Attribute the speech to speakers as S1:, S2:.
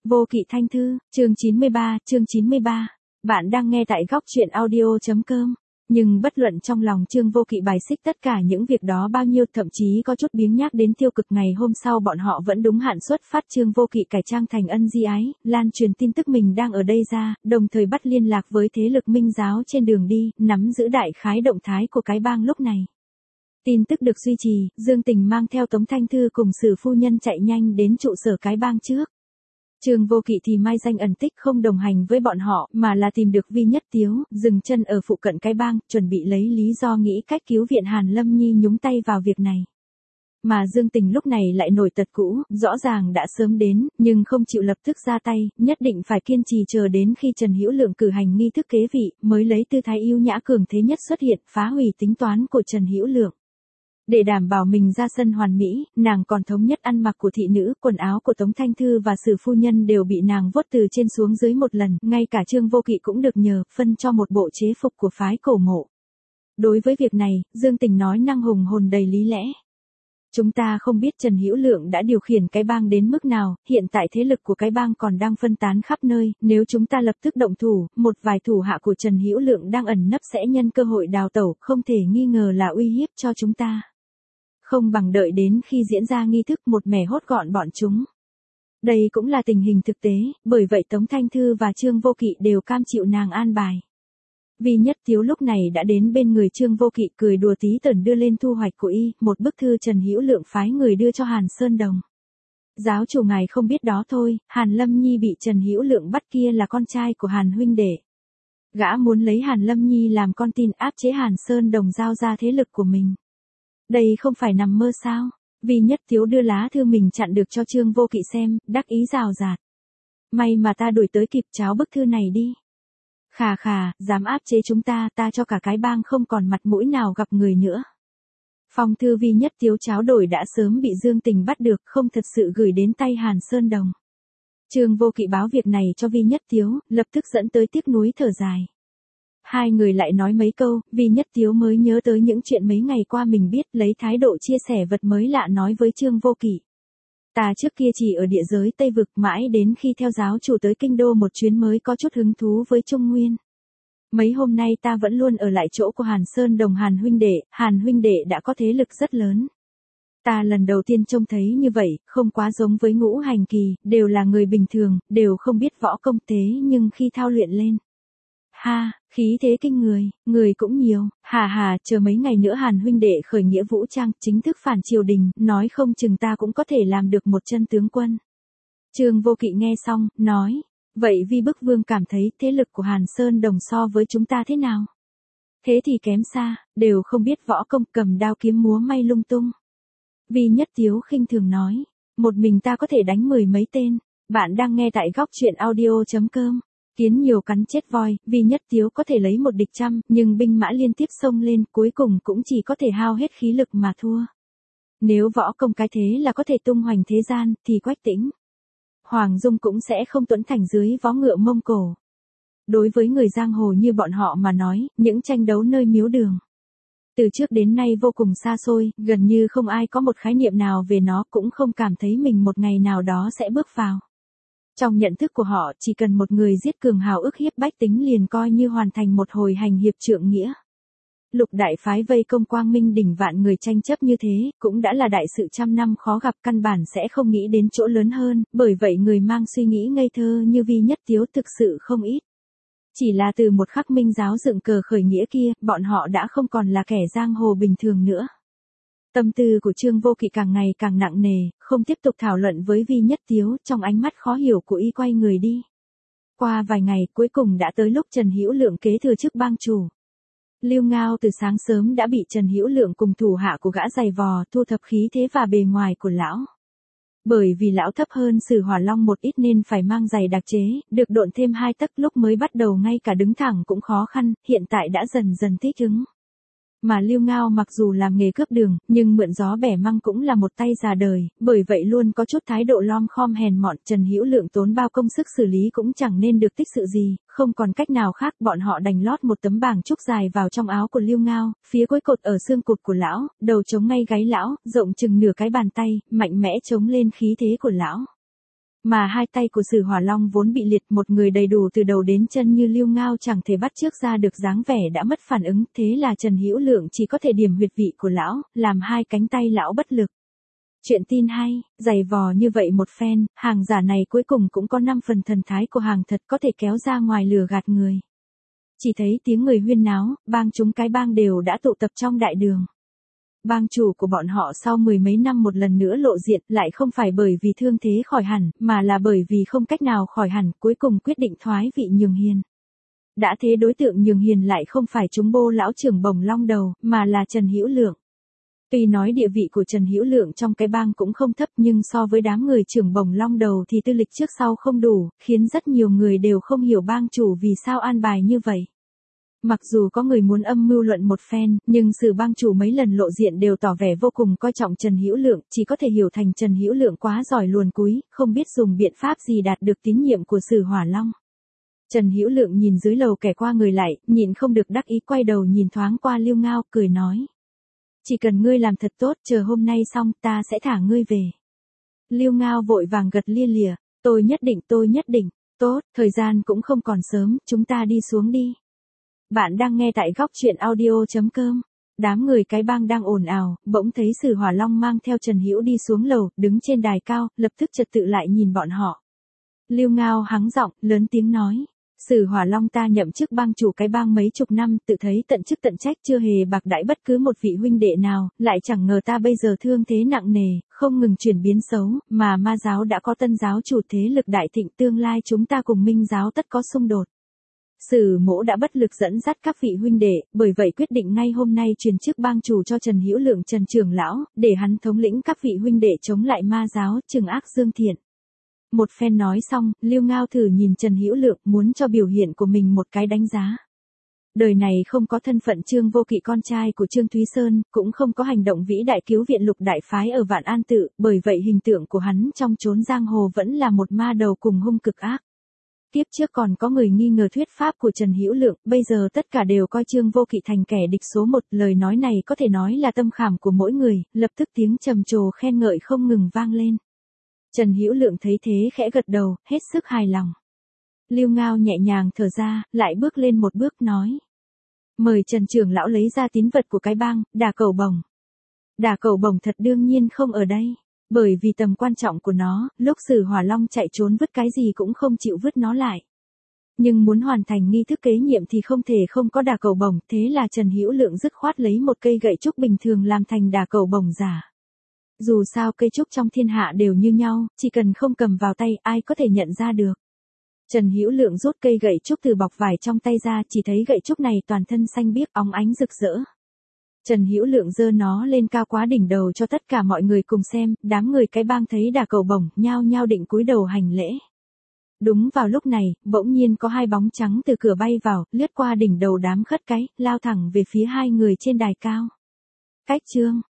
S1: Vô Kỵ Thanh Thư, chương 93. Bạn đang nghe tại góc truyện audio.com. Nhưng bất luận trong lòng Trương Vô Kỵ bài xích tất cả những việc đó bao nhiêu, thậm chí có chút biếng nhác đến tiêu cực, ngày hôm sau bọn họ vẫn đúng hạn xuất phát. Trương Vô Kỵ cải trang thành Ân Di Ái, lan truyền tin tức mình đang ở đây ra, đồng thời bắt liên lạc với thế lực Minh giáo trên đường đi, nắm giữ đại khái động thái của cái bang lúc này. Tin tức được duy trì, Dương Tình mang theo Tống Thanh Thư cùng Sử phu nhân chạy nhanh đến trụ sở cái bang trước. Trương Vô Kỵ thì mai danh ẩn tích không đồng hành với bọn họ, mà là tìm được Vi Nhất Tiếu, dừng chân ở phụ cận cái bang, chuẩn bị lấy lý do nghĩ cách cứu viện Hàn Lâm Nhi nhúng tay vào việc này. Mà Dương Tình lúc này lại nổi tật cũ, rõ ràng đã sớm đến, nhưng không chịu lập tức ra tay, nhất định phải kiên trì chờ đến khi Trần Hữu Lượng cử hành nghi thức kế vị, mới lấy tư thái yêu nhã cường thế nhất xuất hiện, phá hủy tính toán của Trần Hữu Lượng. Để đảm bảo mình ra sân hoàn mỹ, nàng còn thống nhất ăn mặc của thị nữ, quần áo của Tống Thanh Thư và Sử phu nhân đều bị nàng vuốt từ trên xuống dưới một lần, ngay cả Trương Vô Kỵ cũng được nhờ, phân cho một bộ chế phục của phái Cổ Mộ. Đối với việc này, Dương Tình nói năng hùng hồn đầy lý lẽ. Chúng ta không biết Trần Hữu Lượng đã điều khiển cái bang đến mức nào, hiện tại thế lực của cái bang còn đang phân tán khắp nơi, nếu chúng ta lập tức động thủ, một vài thủ hạ của Trần Hữu Lượng đang ẩn nấp sẽ nhân cơ hội đào tẩu, không thể nghi ngờ là uy hiếp cho chúng ta. Không bằng đợi đến khi diễn ra nghi thức một mẻ hốt gọn bọn chúng. Đây cũng là tình hình thực tế, bởi vậy Tống Thanh Thư và Trương Vô Kỵ đều cam chịu nàng an bài. Vi Nhất Tiếu lúc này đã đến bên người Trương Vô Kỵ, cười đùa tí tởn đưa lên thu hoạch của y, một bức thư Trần Hữu Lượng phái người đưa cho Hàn Sơn Đồng. Giáo chủ ngài không biết đó thôi, Hàn Lâm Nhi bị Trần Hữu Lượng bắt kia là con trai của Hàn huynh đệ. Gã muốn lấy Hàn Lâm Nhi làm con tin áp chế Hàn Sơn Đồng giao ra thế lực của mình. Đây không phải nằm mơ sao? Vi Nhất Tiếu đưa lá thư mình chặn được cho Trương Vô Kỵ xem, đắc ý rào rạt. May mà ta đuổi tới kịp, cháo bức thư này đi. Khà khà, dám áp chế chúng ta cho cả cái bang không còn mặt mũi nào gặp người nữa. Phong thư Vi Nhất Tiếu cháo đổi đã sớm bị Dương Tình bắt được, không thật sự gửi đến tay Hàn Sơn Đồng. Trương Vô Kỵ báo việc này cho Vi Nhất Tiếu, lập tức dẫn tới tiếc nuối thở dài. Hai người lại nói mấy câu, Vi Nhất Tiếu mới nhớ tới những chuyện mấy ngày qua mình biết, lấy thái độ chia sẻ vật mới lạ nói với Trương Vô Kỵ. Ta trước kia chỉ ở địa giới Tây Vực, mãi đến khi theo giáo chủ tới kinh đô một chuyến mới có chút hứng thú với Trung Nguyên. Mấy hôm nay ta vẫn luôn ở lại chỗ của Hàn Sơn Đồng Hàn huynh đệ đã có thế lực rất lớn. Ta lần đầu tiên trông thấy như vậy, không quá giống với Ngũ Hành Kỳ, đều là người bình thường, đều không biết võ công thế nhưng khi thao luyện lên. Ha, khí thế kinh người cũng nhiều, chờ mấy ngày nữa Hàn huynh đệ khởi nghĩa vũ trang, chính thức phản triều đình, nói không chừng ta cũng có thể làm được một chân tướng quân. Trương Vô Kỵ nghe xong, nói, vậy Vi Bức Vương cảm thấy thế lực của Hàn Sơn Đồng so với chúng ta thế nào? Thế thì kém xa, đều không biết võ công, cầm đao kiếm múa may lung tung. Vi Nhất Tiếu khinh thường nói, một mình ta có thể đánh 10 mấy tên. Bạn đang nghe tại góc truyện audio.com. Kiến nhiều cắn chết voi, Vi Nhất Tiếu có thể lấy một địch trăm, nhưng binh mã liên tiếp xông lên, cuối cùng cũng chỉ có thể hao hết khí lực mà thua. Nếu võ công cái thế là có thể tung hoành thế gian, thì Quách Tĩnh, Hoàng Dung cũng sẽ không tuẫn thành dưới vó ngựa Mông Cổ. Đối với người giang hồ như bọn họ mà nói, những tranh đấu nơi miếu đường từ trước đến nay vô cùng xa xôi, gần như không ai có một khái niệm nào về nó, cũng không cảm thấy mình một ngày nào đó sẽ bước vào. Trong nhận thức của họ, chỉ cần một người giết cường hào ức hiếp bách tính liền coi như hoàn thành một hồi hành hiệp trượng nghĩa. Lục đại phái vây công Quang Minh đỉnh vạn người tranh chấp như thế, cũng đã là đại sự trăm năm khó gặp, căn bản sẽ không nghĩ đến chỗ lớn hơn, bởi vậy người mang suy nghĩ ngây thơ như Vi Nhất Tiếu thực sự không ít. Chỉ là từ một khắc Minh giáo dựng cờ khởi nghĩa kia, bọn họ đã không còn là kẻ giang hồ bình thường nữa. Tâm tư của Trương Vô Kỵ càng ngày càng nặng nề, không tiếp tục thảo luận với Vi Nhất Tiếu, trong ánh mắt khó hiểu của y quay người đi. Qua vài ngày, cuối cùng đã tới lúc Trần Hữu Lượng kế thừa chức bang chủ. Lưu Ngao từ sáng sớm đã bị Trần Hữu Lượng cùng thủ hạ của gã giày vò, thu thập khí thế và bề ngoài của lão. Bởi vì lão thấp hơn Sử Hỏa Long một ít nên phải mang giày đặc chế, được độn thêm 2 tấc, lúc mới bắt đầu ngay cả đứng thẳng cũng khó khăn, hiện tại đã dần dần thích ứng. Mà Lưu Ngao mặc dù làm nghề cướp đường, nhưng mượn gió bẻ măng cũng là một tay già đời, bởi vậy luôn có chút thái độ lom khom hèn mọn. Trần Hữu Lượng tốn bao công sức xử lý cũng chẳng nên được tích sự gì, không còn cách nào khác, bọn họ đành lót một tấm bảng trúc dài vào trong áo của Lưu Ngao, phía cuối cột ở xương cụt của lão, đầu chống ngay gáy lão, rộng chừng nửa cái bàn tay, mạnh mẽ chống lên khí thế của lão. Mà hai tay của Sử Hỏa Long vốn bị liệt, một người đầy đủ từ đầu đến chân như Lưu Ngao chẳng thể bắt chước ra được dáng vẻ đã mất phản ứng, thế là Trần Hữu Lượng chỉ có thể điểm huyệt vị của lão, làm hai cánh tay lão bất lực. Chuyện tin hay, dày vò như vậy một phen, hàng giả này cuối cùng cũng có 5 phần thần thái của hàng thật, có thể kéo ra ngoài lừa gạt người. Chỉ thấy tiếng người huyên náo, bang chúng cái bang đều đã tụ tập trong đại đường. Bang chủ của bọn họ sau 10 mấy năm một lần nữa lộ diện, lại không phải bởi vì thương thế khỏi hẳn, mà là bởi vì không cách nào khỏi hẳn, cuối cùng quyết định thoái vị nhường hiền. Đã thế đối tượng nhường hiền lại không phải chúng bô lão trưởng Bồng Long Đầu, mà là Trần Hữu Lượng. Tuy nói địa vị của Trần Hữu Lượng trong cái bang cũng không thấp, nhưng so với đám người trưởng Bồng Long Đầu thì tư lịch trước sau không đủ, khiến rất nhiều người đều không hiểu bang chủ vì sao an bài như vậy. Mặc dù có người muốn âm mưu luận một phen, nhưng Sử bang chủ mấy lần lộ diện đều tỏ vẻ vô cùng coi trọng Trần Hữu Lượng, chỉ có thể hiểu thành Trần Hữu Lượng quá giỏi luồn cúi, không biết dùng biện pháp gì đạt được tín nhiệm của Sử Hỏa Long. Trần Hữu Lượng nhìn dưới lầu kẻ qua người lại, nhịn không được đắc ý quay đầu nhìn thoáng qua Lưu Ngao, cười nói. Chỉ cần ngươi làm thật tốt, chờ hôm nay xong ta sẽ thả ngươi về. Lưu Ngao vội vàng gật lia lịa, tôi nhất định, tốt, thời gian cũng không còn sớm, chúng ta đi xuống đi. Bạn đang nghe tại góc truyện audio.com. Đám người cái bang đang ồn ào, bỗng thấy Sử Hỏa Long mang theo Trần Hữu đi xuống lầu, đứng trên đài cao, lập tức trật tự lại nhìn bọn họ. Lưu Ngao hắng giọng, lớn tiếng nói. Sử Hỏa Long ta nhậm chức bang chủ cái bang mấy chục năm, tự thấy tận chức tận trách, chưa hề bạc đãi bất cứ một vị huynh đệ nào, lại chẳng ngờ ta bây giờ thương thế nặng nề, không ngừng chuyển biến xấu, mà ma giáo đã có tân giáo chủ thế lực đại thịnh, tương lai chúng ta cùng Minh giáo tất có xung đột. Sử mỗ đã bất lực dẫn dắt các vị huynh đệ, bởi vậy quyết định ngay hôm nay truyền chức bang chủ cho Trần Hữu Lượng Trần trưởng lão, để hắn thống lĩnh các vị huynh đệ chống lại ma giáo, trừng ác dương thiện. Một phen nói xong, Lưu Ngao thử nhìn Trần Hữu Lượng, muốn cho biểu hiện của mình một cái đánh giá. Đời này không có thân phận Trương Vô Kỵ con trai của Trương Thúy Sơn, cũng không có hành động vĩ đại cứu viện Lục đại phái ở Vạn An Tự, bởi vậy hình tượng của hắn trong chốn giang hồ vẫn là một ma đầu cùng hung cực ác. Tiếp trước còn có người nghi ngờ thuyết pháp của Trần Hữu Lượng, bây giờ tất cả đều coi Trương Vô Kỵ thành kẻ địch số 1, lời nói này có thể nói là tâm khảm của mỗi người, lập tức tiếng trầm trồ khen ngợi không ngừng vang lên. Trần Hữu Lượng thấy thế khẽ gật đầu, hết sức hài lòng. Lưu Ngao nhẹ nhàng thở ra, lại bước lên một bước nói. Mời Trần trưởng lão lấy ra tín vật của cái bang, Đà Cẩu Bồng. Đà Cẩu Bồng thật đương nhiên không ở đây. Bởi vì tầm quan trọng của nó, lúc Sử Hỏa Long chạy trốn vứt cái gì cũng không chịu vứt nó lại. Nhưng muốn hoàn thành nghi thức kế nhiệm thì không thể không có Đà Cẩu Bồng, thế là Trần Hữu Lượng dứt khoát lấy một cây gậy trúc bình thường làm thành Đà Cẩu Bồng giả. Dù sao cây trúc trong thiên hạ đều như nhau, chỉ cần không cầm vào tay ai có thể nhận ra được. Trần Hữu Lượng rút cây gậy trúc từ bọc vải trong tay ra, chỉ thấy gậy trúc này toàn thân xanh biếc óng ánh rực rỡ. Trần Hữu Lượng giơ nó lên cao quá đỉnh đầu cho tất cả mọi người cùng xem, đám người cái bang thấy Đà Cẩu Bồng, nhao nhao định cúi đầu hành lễ. Đúng vào lúc này, bỗng nhiên có hai bóng trắng từ cửa bay vào, lướt qua đỉnh đầu đám khất cái, lao thẳng về phía hai người trên đài cao. Cách chương